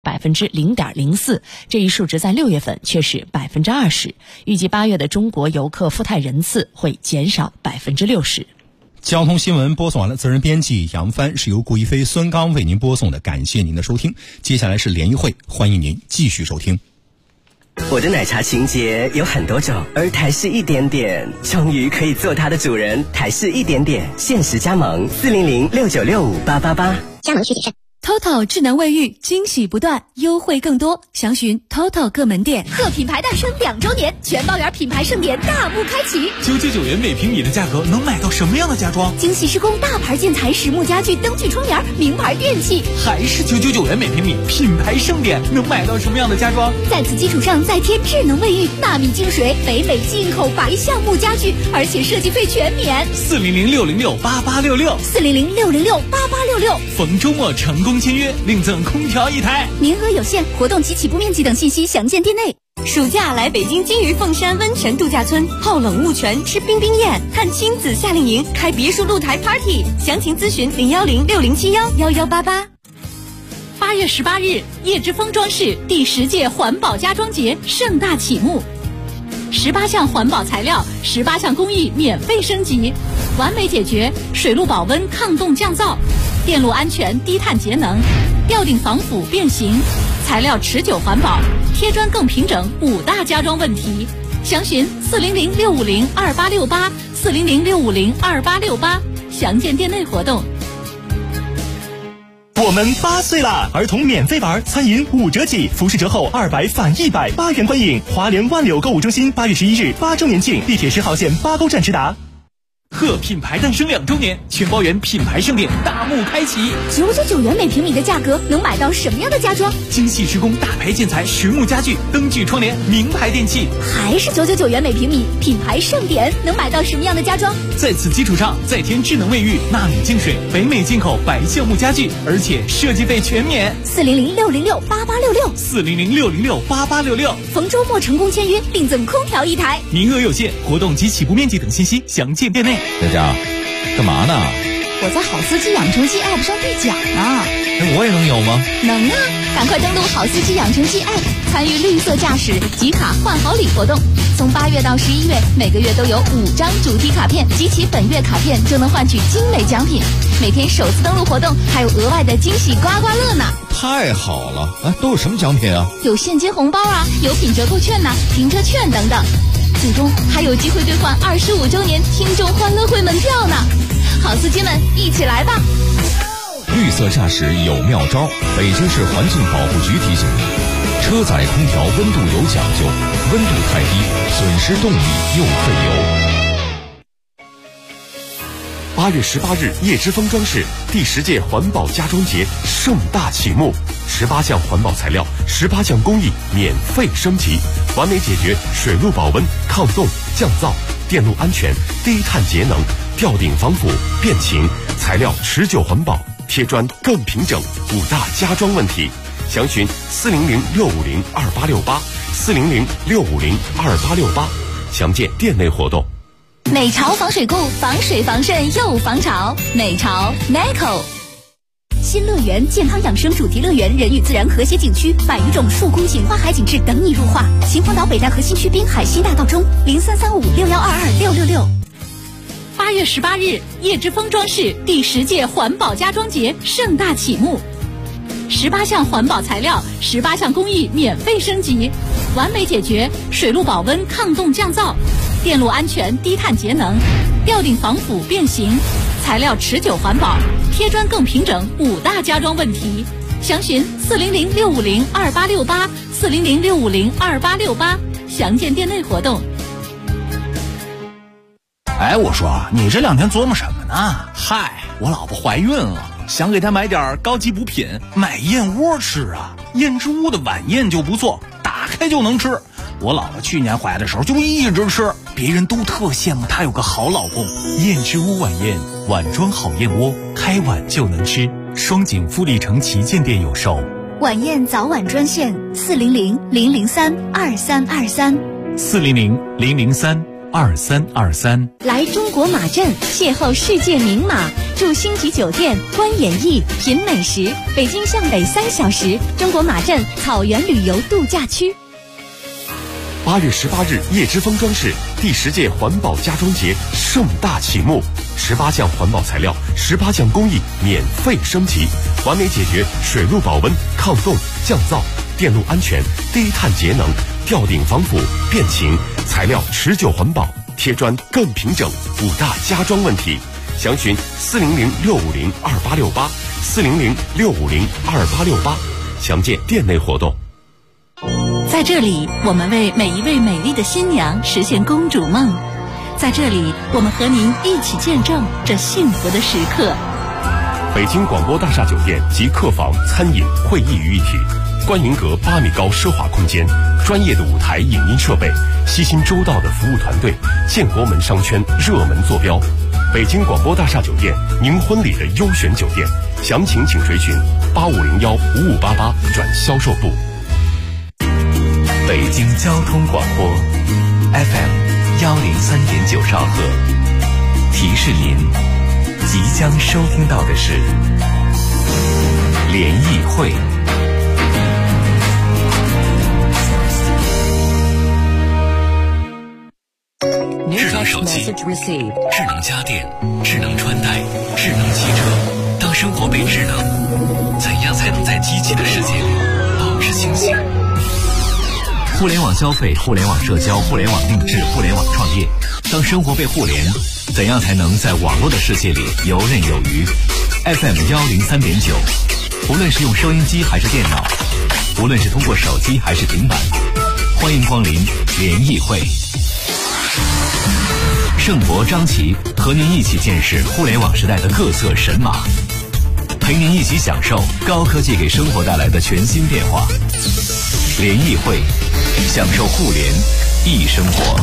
0.04%，这一数值在6月份却是20%。预计8月的中国游客赴泰人次会减少60%。 交通新闻播送完了，责任编辑杨帆，是由顾一飞、孙刚为您播送的，感谢您的收听。接下来是联谊会，欢迎您继续收听。 我的奶茶情节有很多种，而台式一点点终于可以做它的主人。台式一点点限时加盟40069658888， 加盟需谨慎。 TOTO 智能卫浴，惊喜不断，优惠更多，详询 TOTO 各门店。 贺品牌诞生2周年，全包园品牌盛典大幕开启。 999元每平米的价格能买到什么样的家装？ 精细施工大牌建材、实木家具、灯具窗帘、名牌电器。 还是999元每平米，品牌盛典能买到什么样的家装？ 在此基础上再添智能卫浴、纳米净水、北美进口白橡木家具，而且设计费全免。 40060688866 40060688866， 逢周末成功签约，另赠空调1台， 名额有限，活动及起步面积等信息详见店内。 暑假来北京金鱼凤山温泉度假村，泡冷雾泉，吃冰冰宴，看亲子夏令营，开别墅露台 party， 详情咨询01060711188。 8月18日，叶之峰装饰第10届环保家装节盛大启幕，18项环保材料，18项工艺免费升级，完美解决水路保温、抗冻降噪、电路安全、低碳节能、吊顶防腐变形、材料持久环保、贴砖更平整5大家装问题。详询40065028868 40065028868，详见店内活动。 我们8岁啦！儿童免费玩，餐饮5折起，服饰折后200返100，8元观影。华联万柳购物中心8月11日8周年庆，地铁10号线8沟站直达。 贺品牌诞生2周年，全包园品牌盛典大幕开启。 999元每平米的价格能买到什么样的家装？ 精细施工大牌建材、实木家具、灯具窗帘、名牌电器。 还是999元每平米，品牌盛典能买到什么样的家装？ 在此基础上再添智能卫浴、纳米净水、北美进口白橡木家具，而且设计费全免。 40060688866 40060688866， 逢周末成功签约，另赠空调1台， 名额有限，活动及起步面积等信息详见店内。 佳佳，干嘛呢？ 我在好司机养成记 App 上兑奖呢。 我也能有吗？ 能啊，赶快登录好司机养成记 App， 参与绿色驾驶集卡换好礼活动。从8月到11月，每个月都有5张主题卡片，集齐本月卡片就能换取精美奖品。每天首次登录活动还有额外的惊喜刮刮乐呢。 太好了！都有什么奖品啊？ 有现金红包啊，有品折扣券呐，停车券等等。最终还有机会兑换25周年听众欢乐会门票呢！好司机们，一起来吧！ 绿色驾驶有妙招，北京市环境保护局提醒您：车载空调温度有讲究，温度太低，损失动力又费油。 8月18日，叶之峰装饰第10届环保家装节盛大启幕，18项环保材料，18项工艺免费升级，完美解决水路保温、抗冻、降噪、电路安全、低碳节能、吊顶防腐、变形、材料持久环保、贴砖更平整5大家装问题。详询40065028868 40065028868，详见店内活动。 美潮防水固，防水防渗又防潮。美潮 Neco 新乐园健康养生主题乐园，人与自然和谐景区，100余种树空景花海景致等你入画。秦皇岛北戴河新区滨海西大道中033561226666。8月18日，叶之峰装饰第10届环保家装节盛大启幕，18项环保材料，18项工艺免费升级，完美解决水路保温、抗冻降噪、电路安全、低碳节能、吊顶防腐变形、材料持久环保、贴砖更平整5大家装问题。详询40065028868 40065028868，详见店内活动。 我说你这2天琢磨什么呢？嗨，我老婆怀孕了，想给她买点高级补品，买燕窝吃啊。燕之屋的晚宴就不错，打开就能吃。我老婆去年怀的时候就一直吃，别人都特羡慕她有个好老公。燕之屋晚宴，碗装好燕窝，开碗就能吃。双井富力城旗舰店有售。 晚宴早晚专线400-003-2323 400-003-2323。 来中国马镇邂逅世界名马。 住星级酒店，观演艺，品美食。北京向北3小时，中国马镇草原旅游度假区。 8月18日，叶之峰装饰第10届环保家装节盛大启幕，18项环保材料，18项工艺免费升级，完美解决水路保温、抗冻、降噪、电路安全、低碳节能、吊顶防腐、变形、材料持久环保、贴砖更平整5大家装问题。详询400-650-2868，400-650-2868，详见店内活动。 在这里，我们为每一位美丽的新娘实现公主梦。在这里，我们和您一起见证这幸福的时刻。 北京广播大厦酒店集客房、餐饮、会议于一体，观云阁8米高奢华空间，专业的舞台影音设备，悉心周到的服务团队，建国门商圈热门坐标。北京广播大厦酒店，您婚礼的优选酒店，详情请垂询8501-5588转销售部。 北京交通广播 FM103.9兆赫，提示您即将收听到的是联谊会。 智能手机、智能家电、智能穿戴、智能汽车，当生活被智能，怎样才能在机器的世界里保持清醒？互联网消费、互联网社交、互联网定制、互联网创业，当生活被互联，怎样才能在网络的世界里游刃有余？ FM103.9，无论是用收音机还是电脑，无论是通过手机还是平板，欢迎光临联谊会。盛博、张琪和您一起见识互联网时代的各色神马，陪您一起享受高科技给生活带来的全新变化。联谊会，享受互联易生活。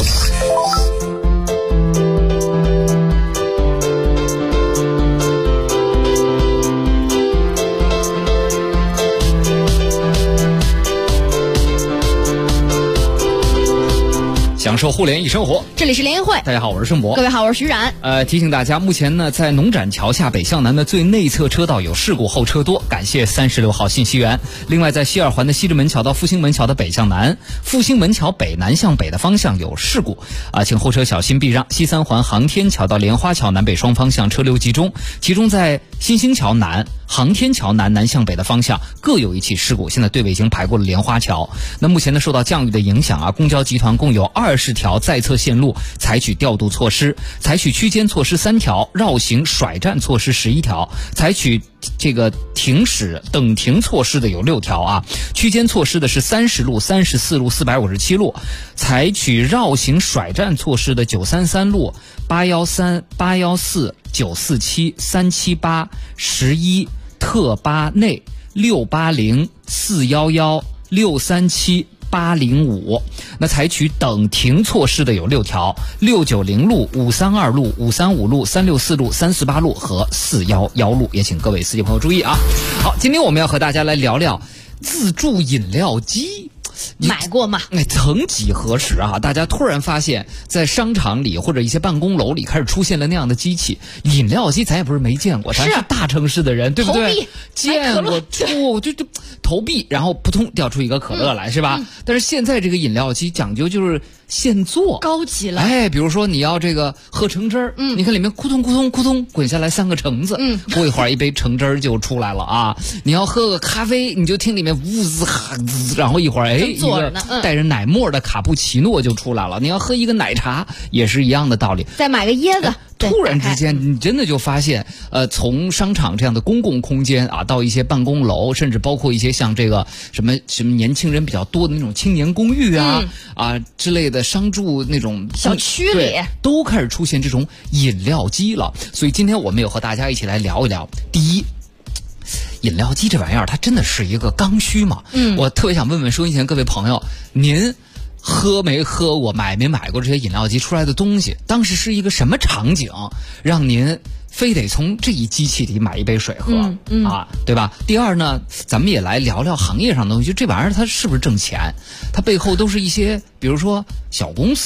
享受互联易生活， 这里是联谊会。 大家好，我是盛博。 各位好，我是徐冉。 提醒大家，目前呢，在农展桥下北向南的最内侧车道有事故，后车多，感谢36号信息源。另外，在西二环的西直门桥到复兴门桥的北向南，复兴门桥北南向北的方向有事故请后车小心避让。西三环航天桥到莲花桥南北双方向车流集中，其中在新兴桥南、航天桥南向北的方向各有一起事故，现在队尾已经排过了莲花桥。那目前呢，受到降雨的影响公交集团共有20条在侧线路采取调度措施，采取区间措施3条，绕行甩站措施11条，采取这个停驶等停措施的有6条区间措施的是30路、34路、457路，采取绕行甩站措施的933路、813、814、947、378、11、特8内、680、411、637、805。那采取等停措施的有6条，690路、532路、535路、364路、348路和411路，也请各位司机朋友注意好，今天我们要和大家来聊聊自助饮料机。 买过吗？ 曾几何时大家突然发现在商场里或者一些办公楼里开始出现了那样的机器。饮料机咱也不是没见过，咱是大城市的人，对不对？ 投币见过，就投币，然后扑通掉出一个可乐来，是吧？但是现在这个饮料机讲究就是现做， 高级了。 比如说你要这个喝橙汁儿，你看里面咕咚咕咚咕咚滚下来3个橙子，过一会儿一杯橙汁儿就出来了你要喝个咖啡，你就听里面呜滋哈滋，然后一会儿一个带着奶沫的卡布奇诺就出来了。你要喝一个奶茶也是一样的道理。 再买个椰子。 突然之间，你真的就发现，从商场这样的公共空间到一些办公楼，甚至包括一些像这个什么年轻人比较多的那种青年公寓之类的商住那种小区里， 都开始出现这种饮料机了。所以今天我们也和大家一起来聊一聊。第一，饮料机这玩意儿它真的是一个刚需吗？我特别想问问收音前各位朋友，您喝没喝过、买没买过这些饮料机出来的东西？当时是一个什么场景让您非得从这一机器里买一杯水喝对吧？第二呢，咱们也来聊聊行业上的东西，这玩意儿它是不是挣钱？它背后都是一些比如说小公司，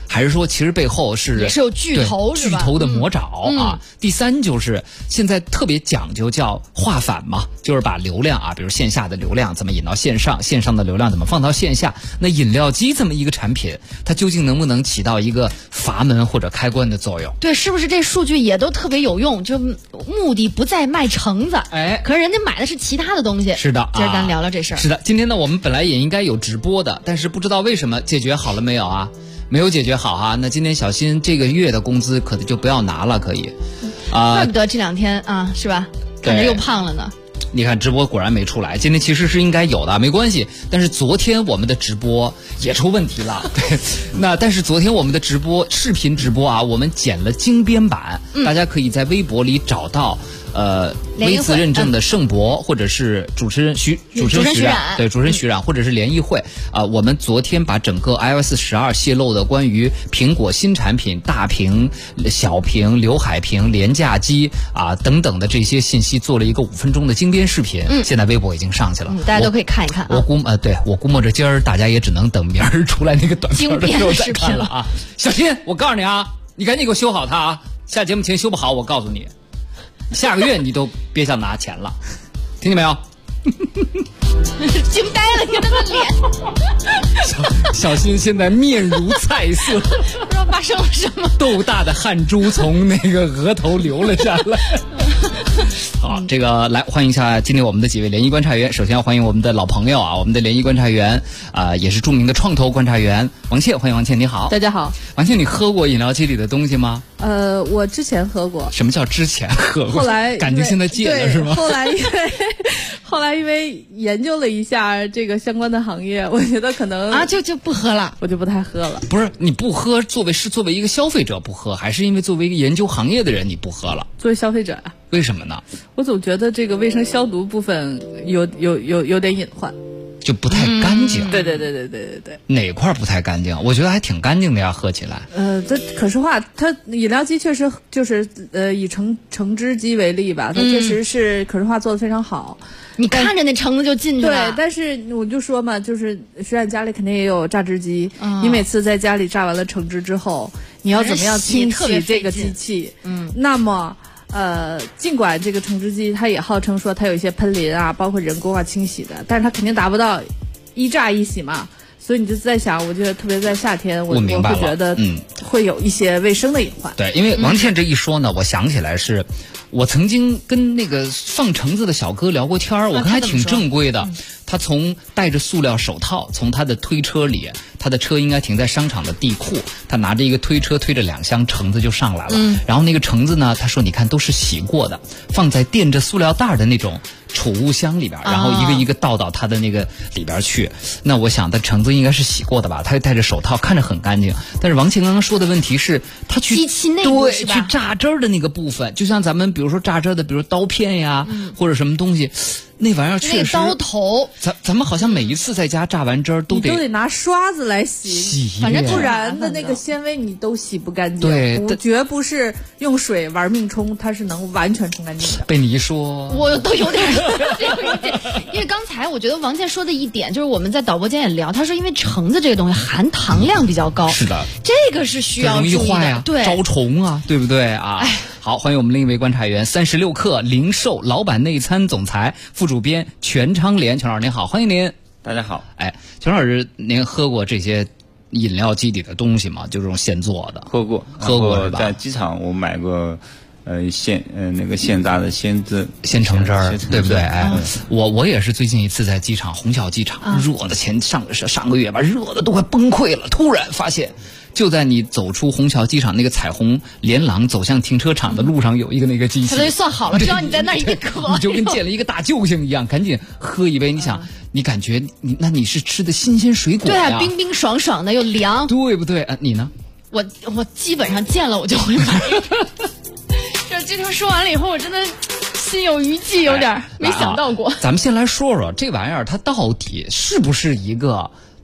还是说其实背后是也是有巨头是吧？ 巨头的魔爪啊。第三就是现在特别讲究叫化反嘛，就是把流量啊，比如线下的流量怎么引到线上，线上的流量怎么放到线下。那饮料机这么一个产品，它究竟能不能起到一个阀门或者开关的作用？ 对，是不是这数据也都特别有用？就目的不在卖橙子，可是人家买的是其他的东西。 是的， 今儿咱聊聊这事儿。 是的，今天呢，我们本来也应该有直播的，但是不知道为什么解决好了没有啊？没有解决好啊。那今天小新这个月的工资可能就不要拿了，可以怪不得这2天啊，是吧？感觉又胖了呢。 你看直播果然没出来，今天其实是应该有的，没关系。但是昨天我们的直播也出问题了，对。那但是昨天我们的直播视频直播啊，我们剪了精编版，大家可以在微博里找到。微字认证的盛博，或者是主持人徐冉，对，主持人徐冉，或者是联谊会我们昨天把整个 iOS 12泄露的关于苹果新产品大屏、小屏、刘海屏、廉价机等等的这些信息做了一个5分钟的精编视频，现在微博已经上去了， 大家都可以看一看。 我估摸着今儿大家也只能等明儿出来那个短片的时候再看了啊。小新，我告诉你啊，你赶紧给我修好它啊！下节目前修不好，我告诉你。下个月你都别想拿钱了，听见没有？ 惊呆了，你看他的脸。 小新现在面如菜色， 不知道发生了什么， 豆大的汗珠从那个额头流了下来。好，这个来欢迎一下今天我们的几位联谊观察员。首先要欢迎我们的老朋友啊，我们的联谊观察员也是著名的创投观察员王倩，欢迎王倩，你好。 大家好。 王倩，你喝过饮料机里的东西吗？ 我之前喝过。 什么叫之前喝过？ 后来感情现在戒了是吗？ 后来因为研究了一下这个相关的行业，我觉得可能就不喝了， 我就不太喝了。 不是你不喝，作为一个消费者不喝，还是因为作为一个研究行业的人你不喝了？ 作为消费者啊。 为什么呢？ 我总觉得这个卫生消毒部分有点隐患， 就不太干净。 对。 哪块不太干净？我觉得还挺干净的呀，喝起来。 这可视化，它饮料机确实就是以橙汁机为例吧，它确实是可视化做得非常好。 你看着那橙子就进去了。 对，但是我就说嘛，就是徐冉家里肯定也有榨汁机，你每次在家里榨完了橙汁之后，你要怎么样清洗这个机器？那么。尽管这个橙汁机它也号称说它有一些喷淋啊，包括人工清洗的，但是它肯定达不到一榨一洗嘛，所以你就在想，我觉得特别在夏天，我会觉得会有一些卫生的隐患。 对，因为王倩这一说呢，我想起来是我曾经跟那个放橙子的小哥聊过天儿，我看还挺正规的。他从戴着塑料手套，从他的推车里，他的车应该停在商场的地库，他拿着一个推车推着2箱橙子就上来了。然后那个橙子呢，他说你看都是洗过的，放在垫着塑料袋的那种储物箱里边，然后一个一个倒到他的那个里边去。那我想的橙子应该是洗过的吧，他戴着手套看着很干净。但是王倩刚刚说的问题是，他去机器内部是吧？ 去榨汁儿的那个部分，就像咱们比如说榨汁的，比如刀片呀，或者什么东西。那玩意儿确实， 那刀头， 咱们好像每一次在家榨完汁儿都得拿刷子来洗，反正不然的那个纤维你都洗不干净。 对， 绝不是用水玩命冲，它是能完全冲干净的。 被你一说， 我都有点因为刚才我觉得王倩说的一点就是我们在导播间也聊，他说因为橙子这个东西含糖量比较高， 是的， 这个是需要注意的， 容易坏呀， 对， 招虫啊，对不对啊？好，欢迎我们另一位观察员36氪零售老板内参总裁副主编全昌莲，全老师您好，欢迎您。 大家好。 全老师您喝过这些饮料机里的东西吗？就这种现做的？ 喝过是吧？在机场我买过那个现榨的鲜橙汁儿，对不对？我也是最近一次在机场虹桥机场，热的上个月吧，热的都快崩溃了，突然发现。就在你走出虹桥机场那个彩虹连廊走向停车场的路上有一个那个机器， 他都算好了，只要你在那儿一磕， 你就跟见了一个大救星一样，赶紧喝一杯。你想，你感觉你是吃的新鲜水果呀， 对啊，冰冰爽爽的又凉， 对不对？你呢？ 我基本上见了我就会买。这今天说完了以后，我真的心有余悸，有点没想到过。 咱们先来说说这玩意儿，它到底是不是一个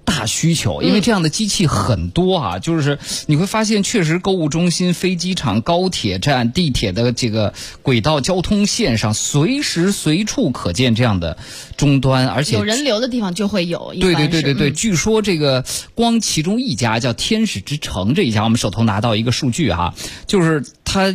大需求，因为这样的机器很多啊，就是你会发现，确实购物中心、飞机场、高铁站、地铁的这个轨道交通线上，随时随处可见这样的终端，而且有人流的地方就会有。 对，据说这个光其中一家叫天使之城这一家，我们手头拿到一个数据哈，就是它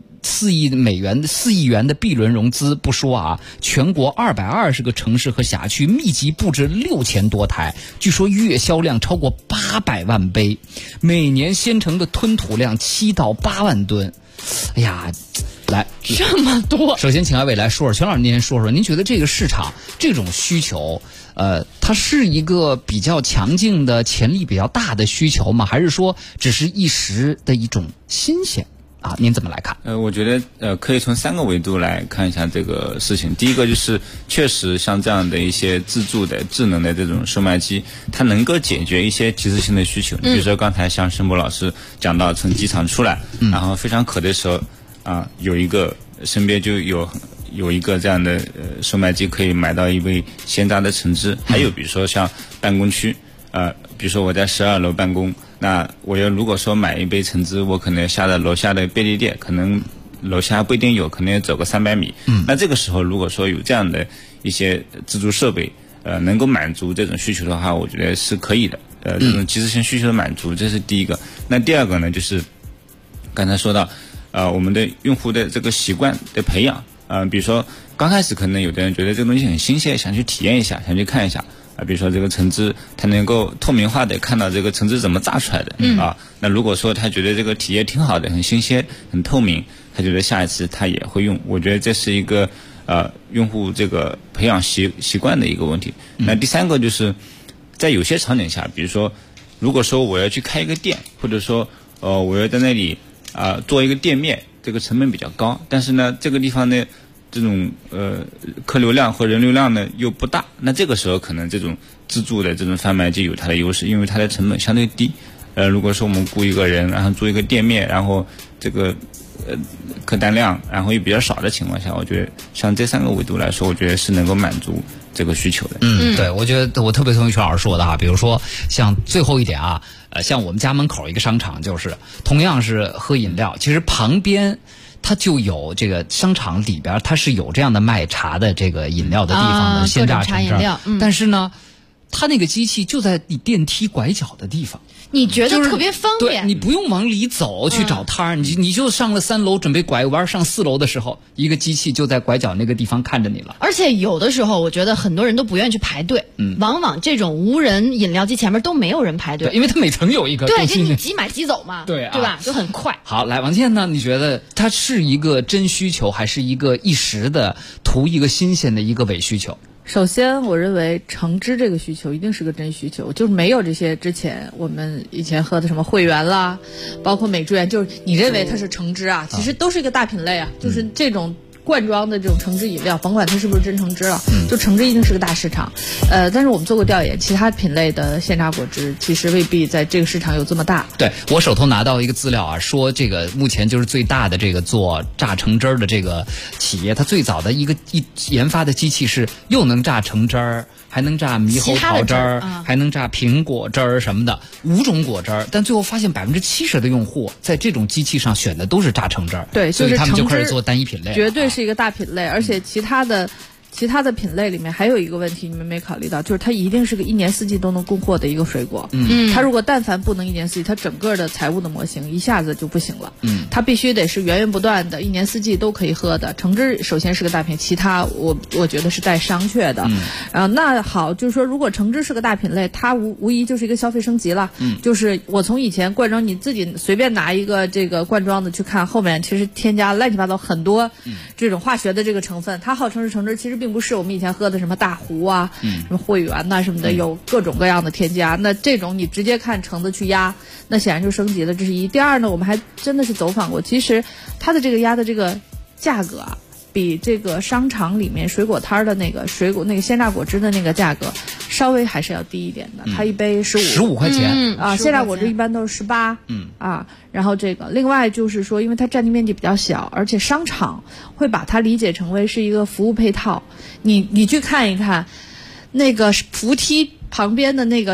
4亿元的 B 轮融资不说啊，全国220个城市和辖区密集布置6000多台，据说月销量超过800万杯，每年鲜橙的吞吐量7到8万吨。哎呀，来这么多！ 首先请二位来说说，全老师您先说说，您觉得这个市场这种需求，它是一个比较强劲的、潜力比较大的需求吗？还是说只是一时的一种新鲜？啊，您怎么来看？ 我觉得可以从3个维度来看一下这个事情。第一个就是确实像这样的一些自助的智能的这种售卖机，它能够解决一些即时性的需求。比如说刚才像申博老师讲到从机场出来，然后非常渴的时候啊，有一个身边就有一个这样的售卖机可以买到一杯鲜榨的橙汁。还有比如说像办公区，比如说我在12楼办公。那我要如果说买一杯橙汁，我可能下到楼下的便利店，可能楼下不一定有，可能要走个300米。那这个时候如果说有这样的一些自助设备，能够满足这种需求的话，我觉得是可以的。这种即时性需求的满足，这是第一个。那第二个呢，就是刚才说到，我们的用户的这个习惯的培养。比如说刚开始可能有的人觉得这个东西很新鲜，想去体验一下，想去看一下。比如说这个橙汁，它能够透明化的看到这个橙汁怎么榨出来的那如果说他觉得这个体验挺好的，很新鲜，很透明，他觉得下一次他也会用。我觉得这是一个用户这个培养习惯的一个问题。那第三个就是在有些场景下，比如说如果说我要去开一个店，或者说我要在那里做一个店面，这个成本比较高，但是呢这个地方呢这种客流量和人流量呢又不大，那这个时候可能这种自助的这种贩卖机有它的优势，因为它的成本相对低。如果说我们雇一个人，然后租一个店面，然后这个客单量然后又比较少的情况下，我觉得像这3个维度来说，我觉得是能够满足这个需求的。 对，我觉得我特别同意全老师说的哈，比如说像最后一点啊，像我们家门口一个商场，就是同样是喝饮料，其实旁边它就有这个商场里边，它是有这样的卖茶的这个饮料的地方的鲜榨橙汁，但是呢，它那个机器就在你电梯拐角的地方， 你觉得特别方便， 对，你不用往里走去找摊儿，你就上了3楼准备拐弯上4楼的时候，一个机器就在拐角那个地方看着你了。 而且有的时候我觉得很多人都不愿意去排队，往往这种无人饮料机前面都没有人排队， 因为它每层有一个， 对，就你即买即走嘛， 对吧？就很快。 好，来王健呢？你觉得它是一个真需求，还是一个一时的图一个新鲜的一个伪需求？ 首先，我认为橙汁这个需求一定是个真需求，就是没有这些之前我们以前喝的什么汇源啦，包括美汁源，就是你认为它是橙汁啊，其实都是一个大品类啊，就是这种罐装的这种橙汁饮料，甭管它是不是真橙汁了，就橙汁一定是个大市场。但是我们做过调研，其他品类的鲜榨果汁其实未必在这个市场有这么大。 对，我手头拿到一个资料啊，说这个目前就是最大的这个做榨橙汁的这个企业，它最早的一研发的机器是又能榨橙汁儿，还能榨猕猴桃汁儿，还能榨苹果汁儿什么的5种果汁儿，但最后发现70%的用户在这种机器上选的都是榨橙汁儿， 对， 所以他们就开始做单一品类， 绝对是一个大品类，而且其他的品类里面还有一个问题你们没考虑到，就是它一定是个1年4季都能供货的一个水果。它如果但凡不能1年4季，它整个的财务的模型一下子就不行了。它必须得是源源不断的1年4季都可以喝的。橙汁首先是个大品，其他我觉得是带商榷的。那好，就是说如果橙汁是个大品类，它无疑就是一个消费升级了。就是我从以前罐装，你自己随便拿一个这个罐装的去看，后面其实添加乱七八糟很多这种化学的这个成分，它号称是橙汁，其实并不是我们以前喝的什么大壶啊、什么汇源呐什么的，有各种各样的添加。那这种你直接看橙子去压，那显然就升级了，这是一。第二呢，我们还真的是走访过，其实它的这个压的这个价格啊，比这个商场里面水果摊的那个鲜榨果汁的那个价格稍微还是要低一点的，它一杯15 块钱鲜榨果汁一般都是18然后这个另外就是说，因为它占地面积比较小，而且商场会把它理解成为是一个服务配套。你去看一看那个扶梯旁边的那个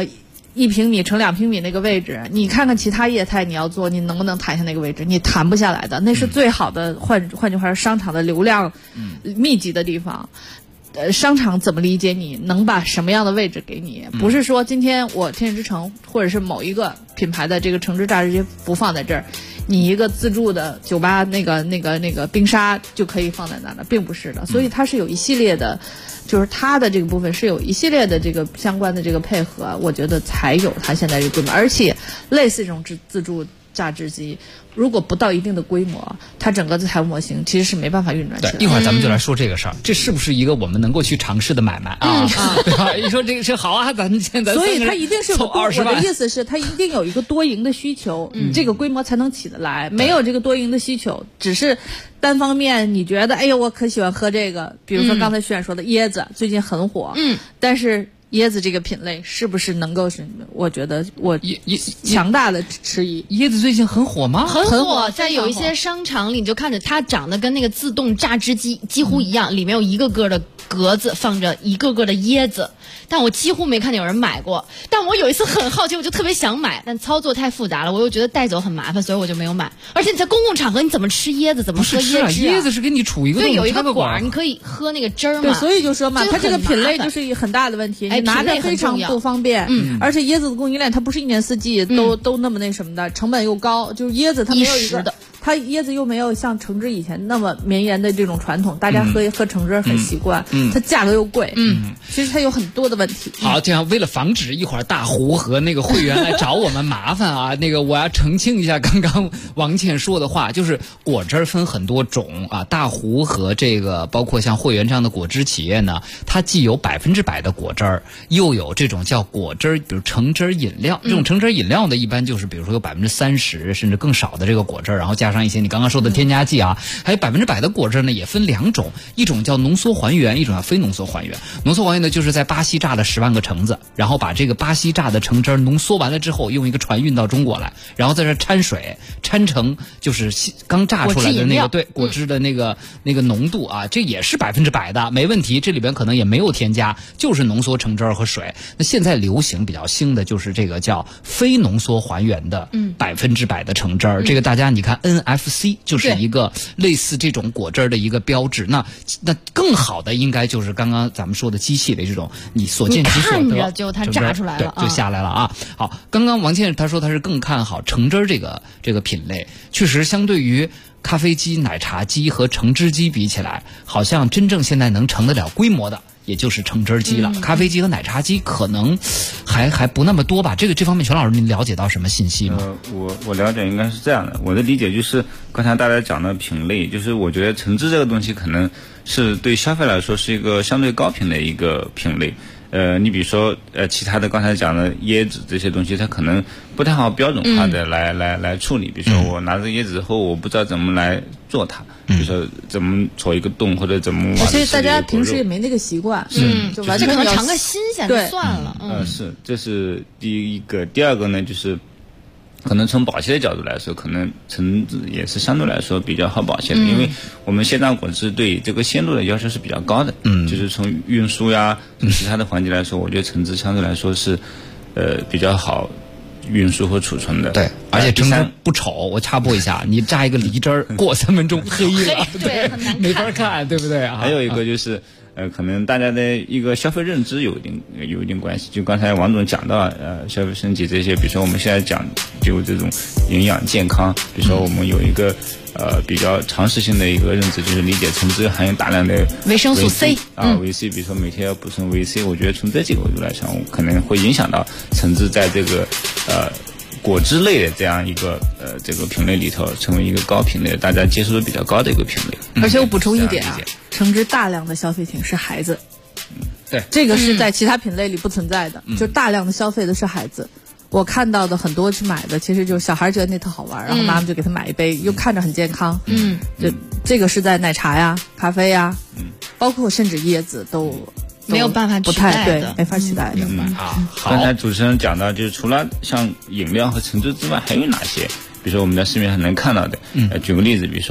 1平米乘2平米那个位置，你看看其他业态你要做，你能不能谈下那个位置？你谈不下来的，那是最好的。换句话说，商场的流量密集的地方。商场怎么理解你，能把什么样的位置给你？不是说今天我天之城或者是某一个品牌的这个橙汁榨汁机不放在这儿，你一个自助的酒吧那个冰沙就可以放在那儿的，并不是的。所以它是有一系列的，就是它的这个部分是有一系列的这个相关的这个配合，我觉得才有它现在这个规模。而且类似这种自助榨汁机，如果不到一定的规模，它整个的财务模型其实是没办法运转起来。 对，一会儿咱们就来说这个事儿，这是不是一个我们能够去尝试的买卖啊？对吧？你说这个是好啊，咱们现在所以它一定是有 20万。 我的意思是，它一定有一个多赢的需求，这个规模才能起得来。没有这个多赢的需求，只是单方面你觉得，哎呦，我可喜欢喝这个，比如说刚才徐冉说的椰子，最近很火，但是。椰子这个品类是不是能够是？我觉得我强大的迟疑。 椰子最近很火吗？ 很火，在有一些商场里，你就看着它长得跟那个自动榨汁机几乎一样，里面有一个个的格子放着一个个的椰子，但我几乎没看见有人买过。但我有一次很好奇，我就特别想买，但操作太复杂了，我又觉得带走很麻烦，所以我就没有买。而且你在公共场合，你怎么吃椰子？怎么喝椰汁？ 椰子是给你杵一个洞， 对，有一个管，你可以喝那个汁儿嘛。 对，所以就说嘛，它这个品类就是一个很大的问题。拿着非常不方便，而且椰子的供应链它不是1年4季都那么那什么的，成本又高，就是椰子它没有一个，它椰子又没有像橙汁以前那么绵延的这种传统，大家喝橙汁很习惯，它价格又贵，其实它有很多的问题。 好，这样为了防止一会儿大胡和那个会员来找我们麻烦啊，那个我要澄清一下刚刚王倩说的话，就是果汁分很多种啊，大胡和这个包括像会员这样的果汁企业呢，它既有100%的果汁，又有这种叫果汁，比如橙汁饮料，这种橙汁饮料的一般就是比如说有30%甚至更少的这个果汁，然后加上一些你刚刚说的添加剂啊，还有100%的果汁呢，也分2种，一种叫浓缩还原，一种叫非浓缩还原。浓缩还原呢，就是在巴西榨了10万个橙子，然后把这个巴西榨的橙汁浓缩完了之后，用一个船运到中国来，然后在这掺水，掺成就是刚榨出来的那个对果汁的那个浓度啊，这也是100%的，没问题。这里边可能也没有添加，就是浓缩橙汁和水。那现在流行比较兴的就是这个叫非浓缩还原的100%的橙汁，这个大家你看 NFC 就是一个类似这种果汁的一个标志。那更好的应该就是刚刚咱们说的机器的这种你所见即所得， 你看着就它榨出来了， 对，就下来了啊。好，刚刚王倩她说她是更看好橙汁这个品类，确实相对于咖啡机、奶茶机和橙汁机比起来，好像真正现在能成得了规模的也就是橙汁机了，咖啡机和奶茶机可能还不那么多吧。这方面全老师您了解到什么信息吗？ 我了解应该是这样的，我的理解就是刚才大家讲的品类，就是我觉得橙汁这个东西可能是对消费来说是一个相对高频的一个品类。你比如说其他的刚才讲的椰子这些东西，它可能不太好标准化的来处理。比如说我拿着椰子之后，我不知道怎么来做它，比如说怎么戳一个洞或者怎么往。 所以大家平时也没那个习惯，就完全可能尝个新鲜就算了。 是，这是第一个。第二个呢，就是可能从保鲜的角度来说，可能橙子也是相对来说比较好保鲜的，因为我们鲜榨果汁对这个鲜度的要求是比较高的，就是从运输呀，从其他的环节来说，我觉得橙汁相对来说是比较好运输和储存的。 对，而且橙汁不丑，我插播一下，你榨一个梨汁儿过3分钟黑了， 对，很难看， 没法看，对不对啊？ 还有一个就是可能大家的一个消费认知有一定关系。就刚才王总讲到消费升级这些，比如说我们现在讲就这种营养健康，比如说我们有一个比较常识性的一个认知，就是理解橙汁含有大量的维生素 C 维 C， 比如说每天要补充维 C， 我觉得从这几个维度来讲，可能会影响到橙汁在这个果汁类的这样一个这个品类里头成为一个高品类，大家接受度比较高的一个品类。 而且我补充一点啊，橙汁大量的消费品是孩子， 对， 这个是在其他品类里不存在的，就大量的消费的是孩子。我看到的很多去买的，其实就是小孩觉得那特好玩，然后妈妈就给他买一杯，又看着很健康。这个是在奶茶呀、咖啡呀，包括甚至椰子都没有办法取代的， 没法取代的。 好， 刚才主持人讲到，就是除了像饮料和橙汁之外，还有哪些？比如说我们在市面上能看到的，举个例子，比如说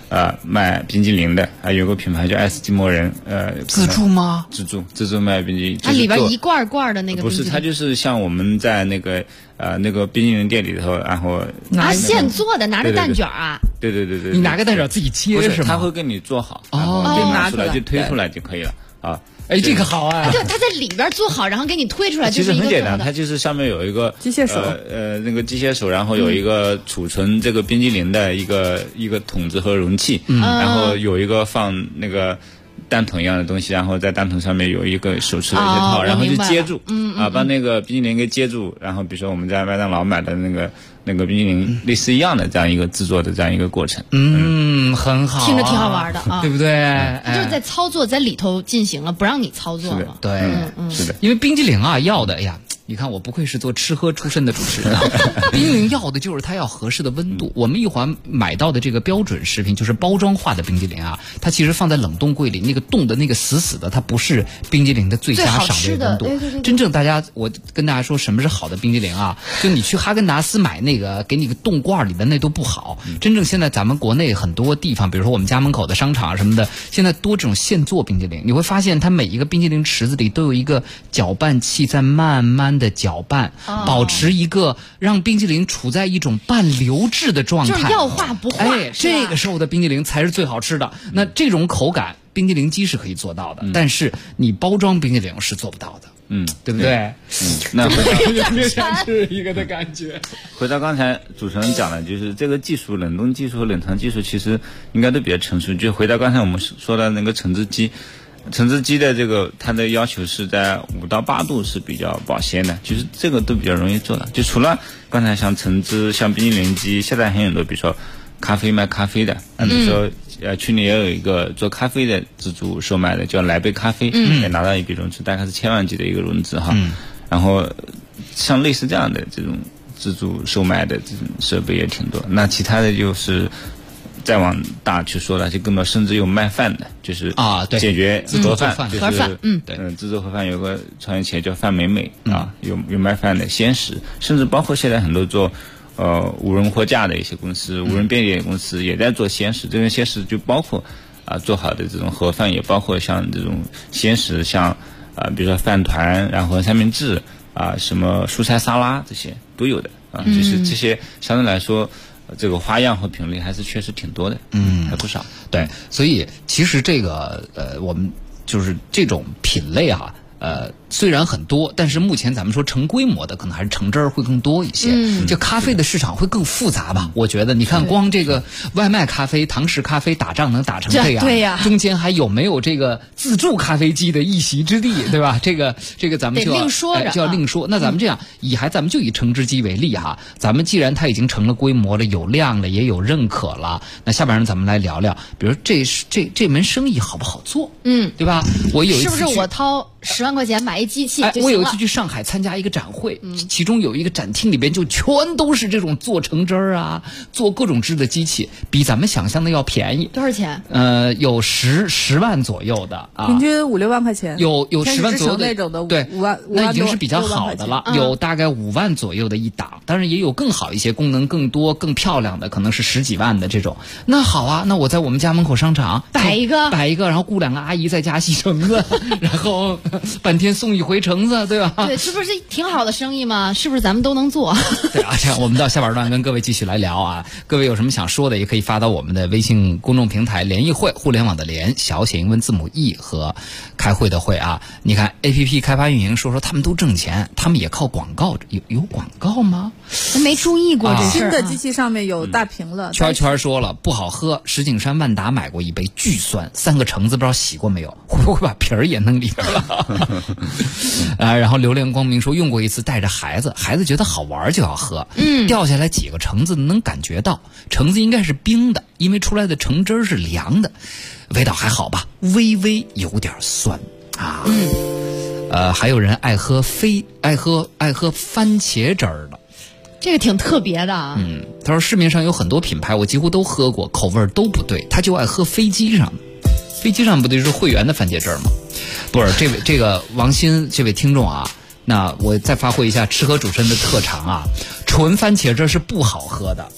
卖冰激凌的，还有个品牌叫爱斯基摩人， 自助吗？ 自助卖冰激凌， 它里边一罐罐的那个不是，它就是像我们在那个冰激凌店里头，然后现做的，拿着蛋卷啊， 对， 你拿个蛋卷自己切是吗？ 他会给你做好，然后就拿出来就推出来就可以了啊。 哎，这个好啊！ 就它在里边做好，然后给你推出来， 其实很简单，它就是上面有一个机械手， 那个机械手，然后有一个储存这个冰激凌的一个桶子和容器，然后有一个放那个蛋筒一样的东西，然后在蛋筒上面有一个手持的一些套，然后就接住，把那个冰激凌给接住，然后比如说我们在麦当劳买的那个冰激凌类似一样的这样一个制作的这样一个过程， 很好， 听着挺好玩的啊， 对不对？ 就是在操作在里头进行了，不让你操作了， 对， 是的， 因为冰激凌啊要的，哎呀。你看，我不愧是做吃喝出身的主持人啊！冰激凌要的就是它要合适的温度。我们一环买到的这个标准食品，就是包装化的冰激凌啊，它其实放在冷冻柜里，那个冻的那个死死的，它不是冰激凌的最佳赏味温度。 对。 真正我跟大家说什么是好的冰激凌啊？就你去哈根达斯买那个给你个冻罐里的那都不好。真正现在咱们国内很多地方，比如说我们家门口的商场什么的，现在多这种现做冰激凌，你会发现它每一个冰激凌池子里都有一个搅拌器在慢慢的搅拌，保持一个让冰激凌处在一种半流质的状态， 就是要化不化。 哎，这个时候的冰激凌才是最好吃的。那这种口感，冰激凌机是可以做到的，但是你包装冰激凌是做不到的。对不对？ 那是一个的感觉。 回到刚才主持人讲的，就是这个技术，冷冻技术和冷藏技术其实应该都比较成熟。就回到刚才我们说的那个橙汁机。橙汁机的这个它的要求是在5到8度是比较保鲜的，就是这个都比较容易做到。就除了刚才像橙汁、像冰激凌机，现在还有很多，比如说咖啡卖咖啡的，比如说去年也有一个做咖啡的自助售卖的，叫来杯咖啡，也拿到一笔融资，大概是1000万级的一个融资哈。然后像类似这样的这种自助售卖的这种设备也挺多。那其他的就是再往大去说了，就更多，甚至有卖饭的，就是对， 解决盒饭， 就是盒饭， 自助盒饭有个创业企业叫范美美啊，有卖饭的鲜食，甚至包括现在很多做无人货架的一些公司，无人便利公司也在做鲜食。这种鲜食就包括做好的这种盒饭，也包括像这种鲜食，像比如说饭团，然后三明治什么蔬菜沙拉这些都有的就是这些相对来说。这个花样和品类还是确实挺多的，还不少。 对，所以其实这个我们就是这种品类啊，虽然很多，但是目前咱们说成规模的可能还是橙汁儿会更多一些。就咖啡的市场会更复杂吧？我觉得，你看光这个外卖咖啡、堂食咖啡打仗能打成这样， 对呀， 中间还有没有这个自助咖啡机的一席之地，对吧？这个咱们就要另说。那咱们这样，咱们就以橙汁机为例哈。咱们既然它已经成了规模了，有量了，也有认可了，那下边咱们来聊聊，比如这门生意好不好做？对吧？我有一次是不是我掏10万块钱买一机器就行了？ 我有一次去上海参加一个展会，其中有一个展厅里边就全都是这种做橙汁儿做各种汁的机器，比咱们想象的要便宜。 多少钱？ 有10万左右的平均5、6万块钱。 有10万左右的那种的， 对 ，5万那已经是比较好的了。有大概5万左右的一档，当然也有更好一些、功能更多、更漂亮的，可能是10几万的这种。那好啊，那我在我们家门口商场摆一个，然后雇2个阿姨在家洗橙子，然后半天送一回橙子，对吧？ 对，这不是挺好的生意吗？是不是咱们都能做？ 对啊，这样我们到下半段跟各位继续来聊啊。各位有什么想说的，也可以发到我们的微信公众平台联谊会，互联网的联，小写英文字母 E 和开会的会啊。你看 APP 开发运营说他们都挣钱，他们也靠广告，有广告吗？ 没注意过这事。 新的机器上面有大屏了。 圈说了不好喝，石景山万达买过一杯，巨酸，3个橙子不知道洗过没有，会不会把皮儿也弄里边了？然后流连光明说用过一次，带着孩子觉得好玩就要喝，掉下来几个橙子能感觉到橙子应该是冰的，因为出来的橙汁是凉的，味道还好吧，微微有点酸啊。还有人爱喝番茄汁儿的， 这个挺特别的啊。 他说市面上有很多品牌我几乎都喝过，口味都不对，他就爱喝飞机上不对是会员的番茄汁儿吗？不是，这个王鑫这位听众啊，那我再发挥一下吃喝主持人的特长啊，纯番茄汁是不好喝的，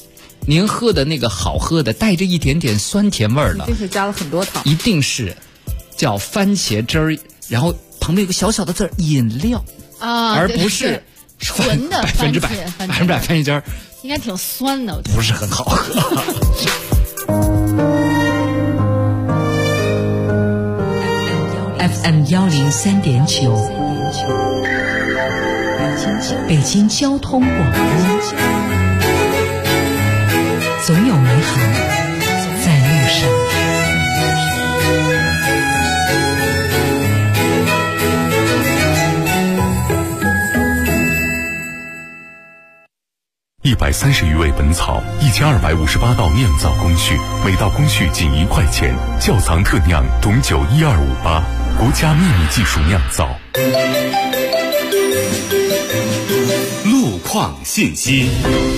您喝的那个好喝的，带着一点点酸甜味儿的， 一定是加了很多糖， 一定是叫番茄汁儿，然后旁边有个小小的字儿饮料啊， 而不是纯的 100%番茄汁儿， 应该挺酸的， 不是很好喝。 FM 103.9，北京交通广播，总有美好在路上。 130余味本草，1258道酿造工序，每道工序仅1块钱。窖藏特酿董酒12588，国家秘密技术酿造。 路况信息。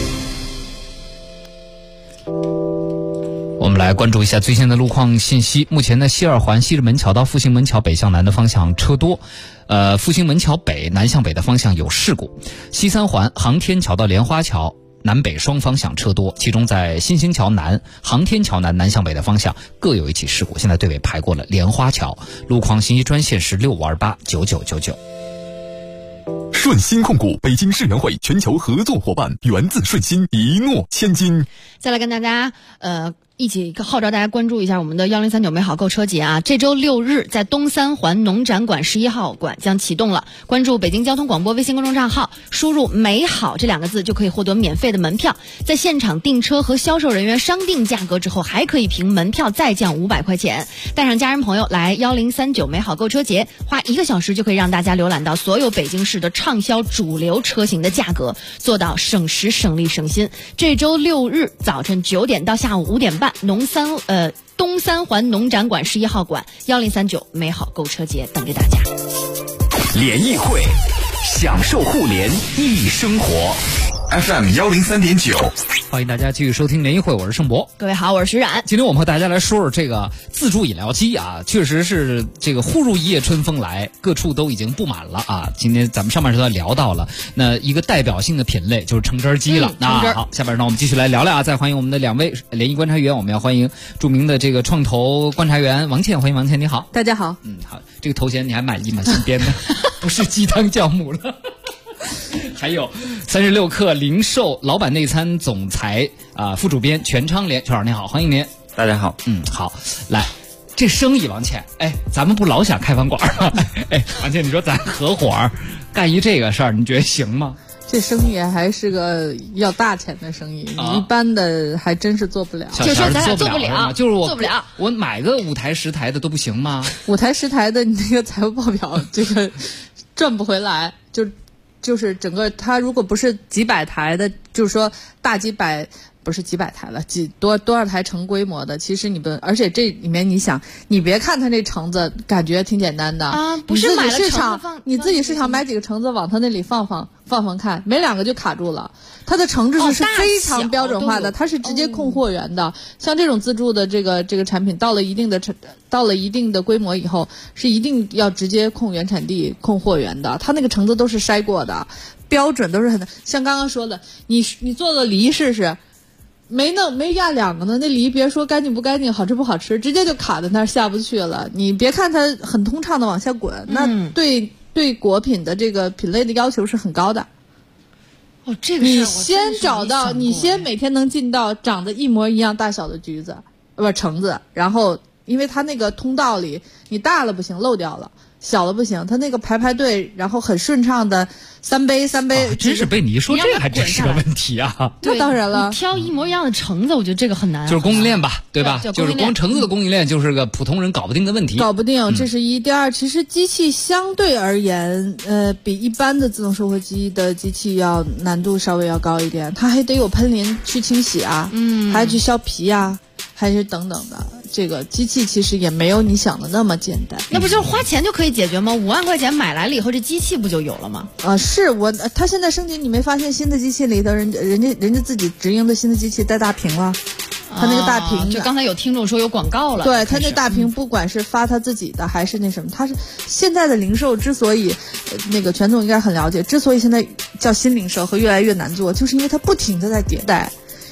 我们来关注一下最新的路况信息。目前呢，西二环西直门桥到复兴门桥北向南的方向车多，复兴门桥北南向北的方向有事故。西三环航天桥到莲花桥南北双方向车多，其中在新兴桥南、航天桥南南向北的方向各有一起事故，现在队尾排过了莲花桥。路况信息专线是65289999。 顺鑫控股北京世能会全球合作伙伴，源自顺鑫，一诺千金。 再来跟大家一起号召大家关注一下我们的1039美好购车节啊！这周6日在东三环农展馆11号馆将启动了。关注北京交通广播微信公众账号，输入美好这2个字就可以获得免费的门票。在现场订车和销售人员商定价格之后，还可以凭门票再降500块钱。带上家人朋友来1039美好购车节，花1个小时就可以让大家浏览到所有北京市的畅销主流车型的价格，做到省时省力省心。这周6日早晨9点到下午5点半，东三环农展馆11号馆1039美好购车节等着大家。 联谊会，享受互联易生活。FM 103.9， 欢迎大家继续收听联谊会，我是盛博。 各位好，我是徐冉。 今天我们和大家来说说这个自助饮料机啊，确实是这个忽如一夜春风来，各处都已经布满了啊。今天咱们上半时段聊到了那一个代表性的品类就是橙汁机了。那好，下半时段我们继续来聊聊啊。再欢迎我们的2位联谊观察员，我们要欢迎著名的这个创投观察员王倩，欢迎王倩，你好。 大家好。 好，这个头衔你还满意吗？新编的，不是鸡汤酵母了。还有36氪零售老板内参总裁副主编全昌连，全老师你好，欢迎您。 大家好。 好，来，这生意王倩，咱们不老想开饭馆吗？王倩，你说咱合伙干这个事儿，你觉得行吗？ 这生意还是个要大钱的生意，一般的还真是做不了。 就说咱俩做不了， 就是做不了。 我买个5台10台的都不行吗 ？5台10台的，你那个财务报表这个赚不回来，就是整个它如果不是几百台的，就是说大几百，不是几百台了，多少台成规模的，其实你不，而且这里面你想，你别看它这橙子感觉挺简单的啊，不是买了橙子你自己市场买几个橙子往它那里放看，没2个就卡住了。它的橙质是非常标准化的，它是直接控货源的。像这种自助的这个产品，到了一定的规模以后，是一定要直接控原产地、控货源的。它那个橙子都是筛过的，标准都是很像刚刚说的，你做个梨试试。没压2个呢，那梨别说干净不干净，好吃不好吃，直接就卡在那儿下不去了。你别看它很通畅的往下滚，那对果品的这个品类的要求是很高的。 这个你先找到，你先每天能进到长得一模一样大小的橙子，然后因为它那个通道里，你大了不行漏掉了，小了不行，它那个排队，然后很顺畅的三杯， 真是被你一说这个还真是个问题啊！ 那当然了， 你挑一模一样的橙子，我觉得这个很难。 就是供应链吧，对吧？就是光橙子的供应链就是个普通人搞不定的问题。 搞不定，这是一。第二，其实机器相对而言，比一般的自动售货机的机器要难度稍微要高一点，它还得有喷淋去清洗啊，还要去削皮啊，还是等等的。这个机器其实也没有你想的那么简单。 那不就是花钱就可以解决吗？5万块钱买来了以后，这机器不就有了吗？ 他现在升级，你没发现新的机器里的人家自己直营的新的机器带大屏了？他那个大屏， 就刚才有听众说有广告了。 对，他那大屏不管是发他自己的还是那什么，他是现在的零售之所以那个全总应该很了解，之所以现在叫新零售和越来越难做，就是因为它不停的在迭代。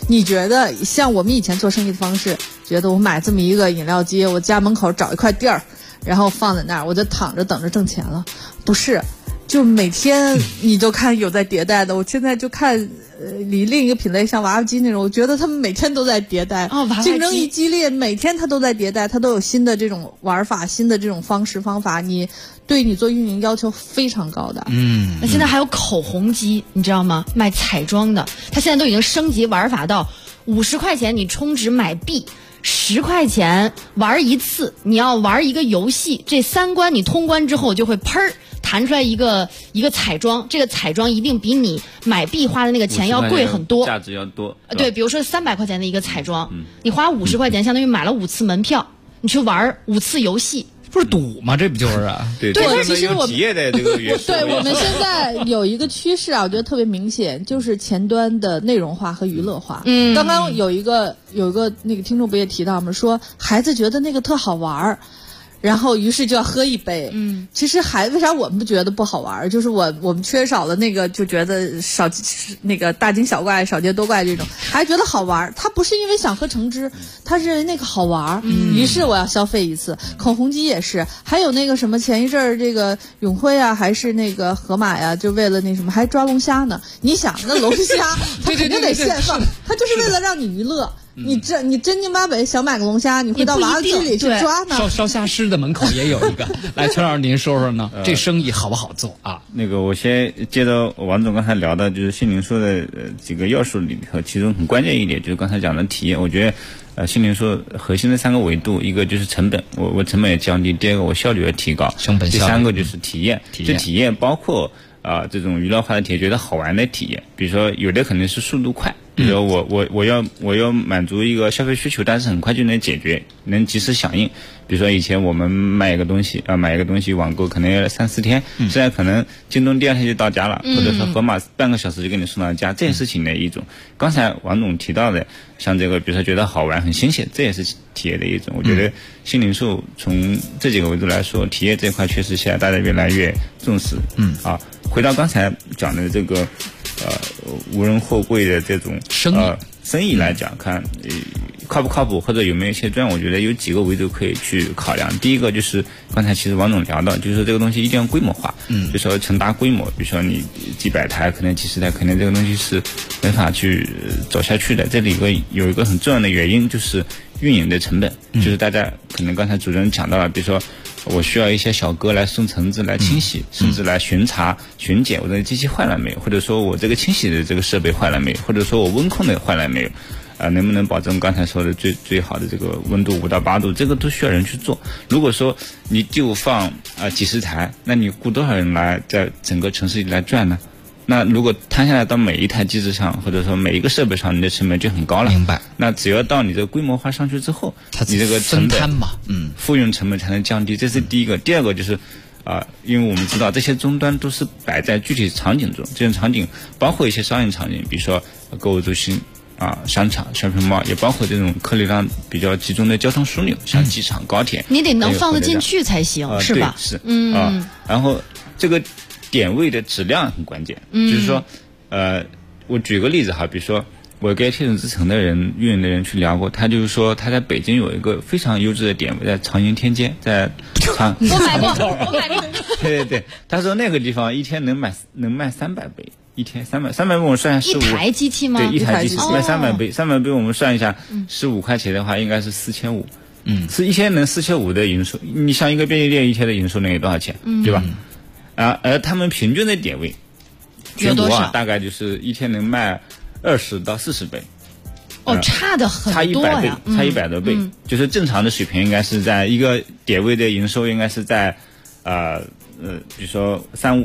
你觉得像我们以前做生意的方式，觉得我买这么一个饮料机，我家门口找一块地儿，然后放在那儿，我就躺着等着挣钱了？不是，就每天你都看有在迭代的。我现在就看另一个品类像娃娃机那种，我觉得他们每天都在迭代，竞争一激烈，每天它都在迭代，它都有新的这种玩法，新的这种方法，对你做运营要求非常高的。 那现在还有口红机，你知道吗？卖彩妆的，它现在都已经升级玩法到50块钱你充值买币，10块钱玩一次，你要玩一个游戏，这3关你通关之后就会喷弹出来一个彩妆，这个彩妆一定比你买币花的那个钱要贵很多， 价值要多。 对，比如说300块钱的一个彩妆，你花50块钱相当于买了5次门票，你去玩5次游戏。 不是赌吗？这不就是啊？ 对， 其实我体验的这个元素。 对，我们现在有一个趋势啊，我觉得特别明显，就是前端的内容化和娱乐化。刚刚有一个那个听众不也提到吗？说孩子觉得那个特好玩儿。然后于是就要喝一杯。其实为啥我们不觉得不好玩？就是我们缺少了那个，就觉得那个大惊小怪、少见多怪这种，还觉得好玩。他不是因为想喝橙汁，他是那个好玩。于是我要消费一次。口红机也是，还有那个什么前一阵儿这个永辉啊，还是那个盒马呀，就为了那什么还抓龙虾呢？你想那龙虾，它肯定得现放，它就是为了让你娱乐。你真金八百想买个龙虾，你会到娃娃机里去抓呢？ 烧虾师的门口也有一个。来，崔老师您说说呢？这生意好不好做啊？ 那个我先接着王总刚才聊的，就是心灵说的几个要素里头，其中很关键一点就是刚才讲的体验。我觉得心灵说核心的3个维度，一个就是成本，我成本也降低；第二个我效率也提高；第3个就是体验。这体验包括这种娱乐化的体验，觉得好玩的体验，比如说有的可能是速度快。比如说我要满足一个消费需求，但是很快就能解决，能及时响应。比如说以前我们买一个东西网购可能要3-4天，现在可能京东第2天就到家了，或者说盒马半个小时就给你送到家，这也是体验的一种。刚才王总提到的，像这个比如说觉得好玩很新鲜，这也是体验的一种。我觉得新零售从这几个维度来说，体验这块确实现在大家越来越重视。回到刚才讲的这个无人货柜的这种生意来讲，看靠不靠谱或者有没有切砖，我觉得有几个维度可以去考量。第一个就是刚才其实王总聊到，就是这个东西一定要规模化，就说成大规模，比如说你几百台，可能几十台，可能这个东西是没法去走下去的。这里有一个很重要的原因，就是运营的成本，就是大家可能刚才主持人讲到了，比如说我需要一些小哥来送橙子、来清洗，甚至来巡查、巡检我的机器坏了没有，或者说我这个清洗的这个设备坏了没有，或者说我温控的坏了没有，能不能保证刚才说的最好的这个温度5到8度，这个都需要人去做。如果说你就放几十台，那你雇多少人来在整个城市里来转呢？那如果摊下来到每一台机子上，或者说每一个设备上，你的成本就很高了。 明白。 那只要到你这个规模化上去之后，你这个成本复用成本才能降低，这是第一个。第二个就是因为我们知道这些终端都是摆在具体场景中，这种场景包括一些商业场景，比如说购物中心商场、shopping mall，也包括这种客流量比较集中的交通枢纽，像机场、高铁， 你得能放得进去才行，是吧？ 是，然后这个点位的质量很关键，就是说，我举个例子哈，比如说我跟天成之城的人、运营的人去聊过，他就是说他在北京有一个非常优质的点位，在长营天街，在我买过， 对，他说那个地方一天能卖300杯。一天300杯，我们算下15， 一台机器吗？ 对，一台机器卖300杯，300杯我们算一下，15块钱的话，应该是4500，是一天能4500的营收。你像一个便利店一天的营收能有多少钱，对吧？而他们平均的点位，全国大概就是一天能卖20到40杯。 差的很多呀， 差100多倍，就是正常的水平应该是在一个点位的营收应该是在比如说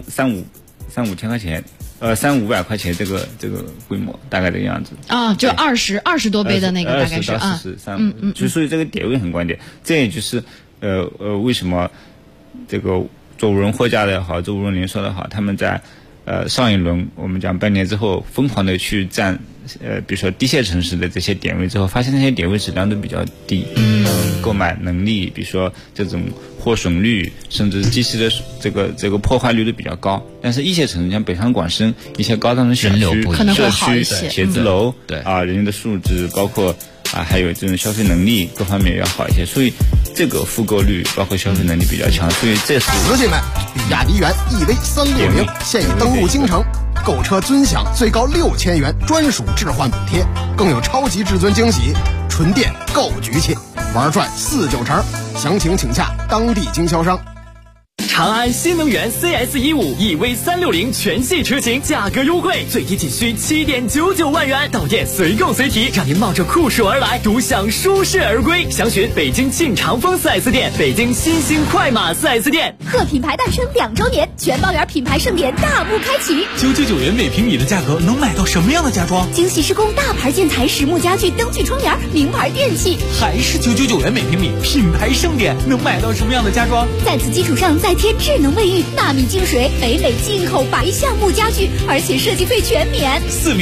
3、5千块钱。300-500块钱这个规模大概这个样子就20多杯的那个大概是 20到43，就所以这个点位很关键。这也就是为什么这个做无人货架的也好，做无人零售的好，他们在上一轮我们讲半年之后疯狂的去占比如说低线城市的这些点位之后，发现那些点位质量都比较低，购买能力，比如说这种获损率，甚至机器的这个破坏率都比较高。但是一线城市像北上广深一些高档的小区、社区、写字楼，人员的素质，包括还有这种消费能力各方面要好一些，所以这个复购率包括消费能力比较强，所以这是资讯们，比亚迪元 EV360现已登陆京城，购车尊享最高6000元专属置换补贴，更有超级至尊惊喜，纯电够局气，玩转49成，详情请洽当地经销商。 长安新能源 CS15 EV360全系车型价格优惠，最低仅需7.99万元，到店随购随提，让您冒着酷暑而来，独享舒适而归。详询北京庆长丰 4S 店、北京新兴快马 4S 店。 贺品牌诞生2周年，全包圆品牌盛典大幕开启。 999元每平米的价格能买到什么样的家装？ 精细施工大牌建材、实木家具、灯具窗帘、名牌电器， 还是999元每平米，品牌盛典能买到什么样的家装？ 在此基础上再贴智能卫浴、纳米净水、北美进口白橡木家具，而且设计费全免。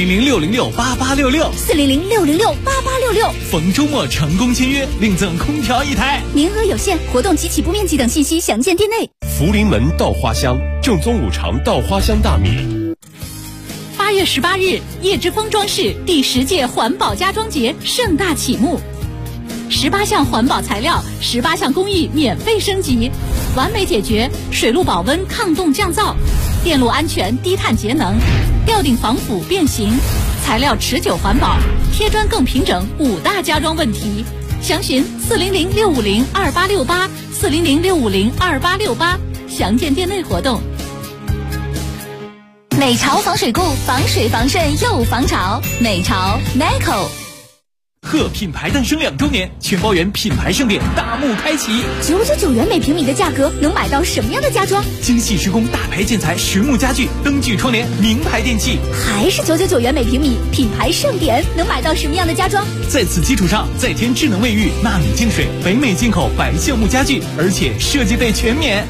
400-606-8866，400-606-8866，逢周末成功签约，另赠空调1台， 名额有限，活动及其不面积等信息详见店内。 福临门稻花香，正宗五常稻花香大米。 8月18日，叶之峰装饰第10届环保家装节盛大启幕。18项环保材料，18项工艺免费升级，完美解决水路保温、抗冻降噪、电路安全、低碳节能、吊顶防腐变形、材料持久环保、贴砖更平整5大家装问题。详询400-650-2868，400-650-2868，详见店内活动。 美潮防水固，防水防渗又防潮。美潮 NICO。 贺品牌诞生2周年，全包圆品牌盛典大幕开启。 999元每平米的价格能买到什么样的家装？ 精细施工大牌建材、实木家具、灯具窗帘、名牌电器， 还是999元每平米，品牌盛典能买到什么样的家装？ 在此基础上再添智能卫浴、纳米净水、北美进口白橡木家具，而且设计费全免。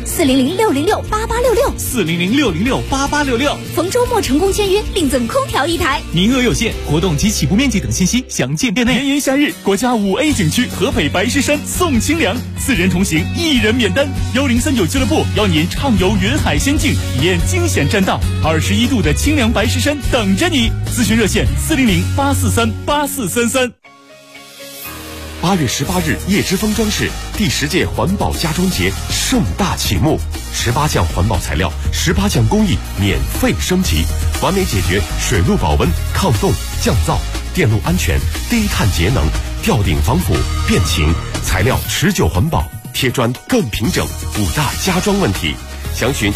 400-606-8866，400-606-8866，逢周末成功签约，另赠空调1台， 名额有限，活动及起步面积等信息详见店内。 炎炎夏日，国家5A 景区合肥白石山送清凉，4人同行1人免单。1039俱乐部邀您畅游云海仙境，体验惊险栈道，21度的清凉白石山等着你。咨询热线400-843-8433。 8月18日，叶之峰装饰第10届环保家装节盛大启幕，18项环保材料，18项工艺免费升级，完美解决水路保温、抗冻、降噪、电路安全、低碳节能、吊顶防腐、变形，材料持久环保，贴砖更平整5大家装问题。详询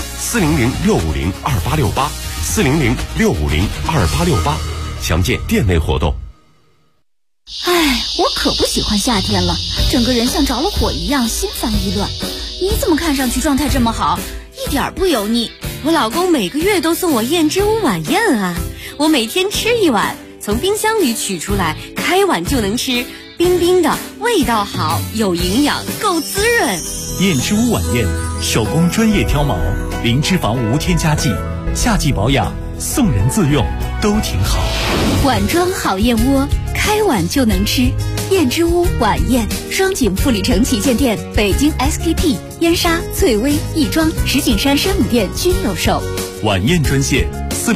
400-650-2868，400-650-2868，详见店内活动。 唉，我可不喜欢夏天了，整个人像着了火一样，心烦意乱。你怎么看上去状态这么好，一点不油腻？ 我老公每个月都送我燕之屋晚宴啊，我每天吃1碗，从冰箱里取出来，开碗就能吃，冰冰的，味道好，有营养，够滋润。 燕之屋晚宴，手工专业挑毛，零脂肪无添加剂，夏季保养，送人自用都挺好。 碗装好燕窝，开碗就能吃。燕之屋晚宴，双井富力城旗舰店、北京 SKP、燕莎、翠微、亦庄、石景山山姆店均有售。 晚宴专线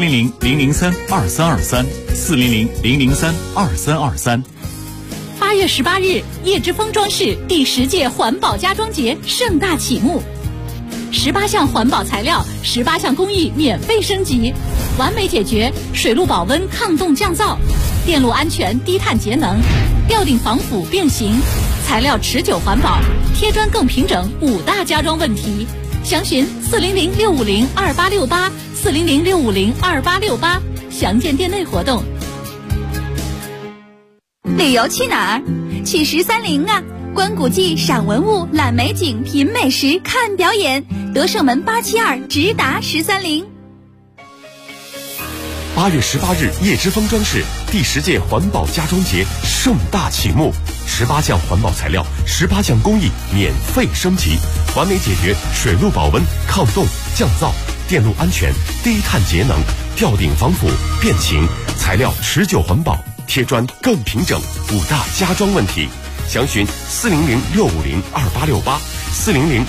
400-003-2323，400-003-2323。 8月18日，叶之峰装饰第10届环保家装节盛大启幕。18项环保材料，18项工艺免费升级，完美解决水路保温、抗冻降噪、电路安全、低碳节能、吊顶防腐变形、材料持久环保、贴砖更平整5大家装问题。详询400-650-2868，400-650-2868，详见店内活动。 旅游去哪儿？去1030啊！观古迹、赏文物、览美景、品美食、看表演，德胜门872直达1030。 8月18日，叶之峰装饰第10届环保家装节盛大启幕，18项环保材料，18项工艺免费升级，完美解决水路保温、抗冻、降噪、 电路安全，低碳节能，吊顶防腐变形，材料持久环保，贴砖更平整，5大家装问题。详询400-650-2868，400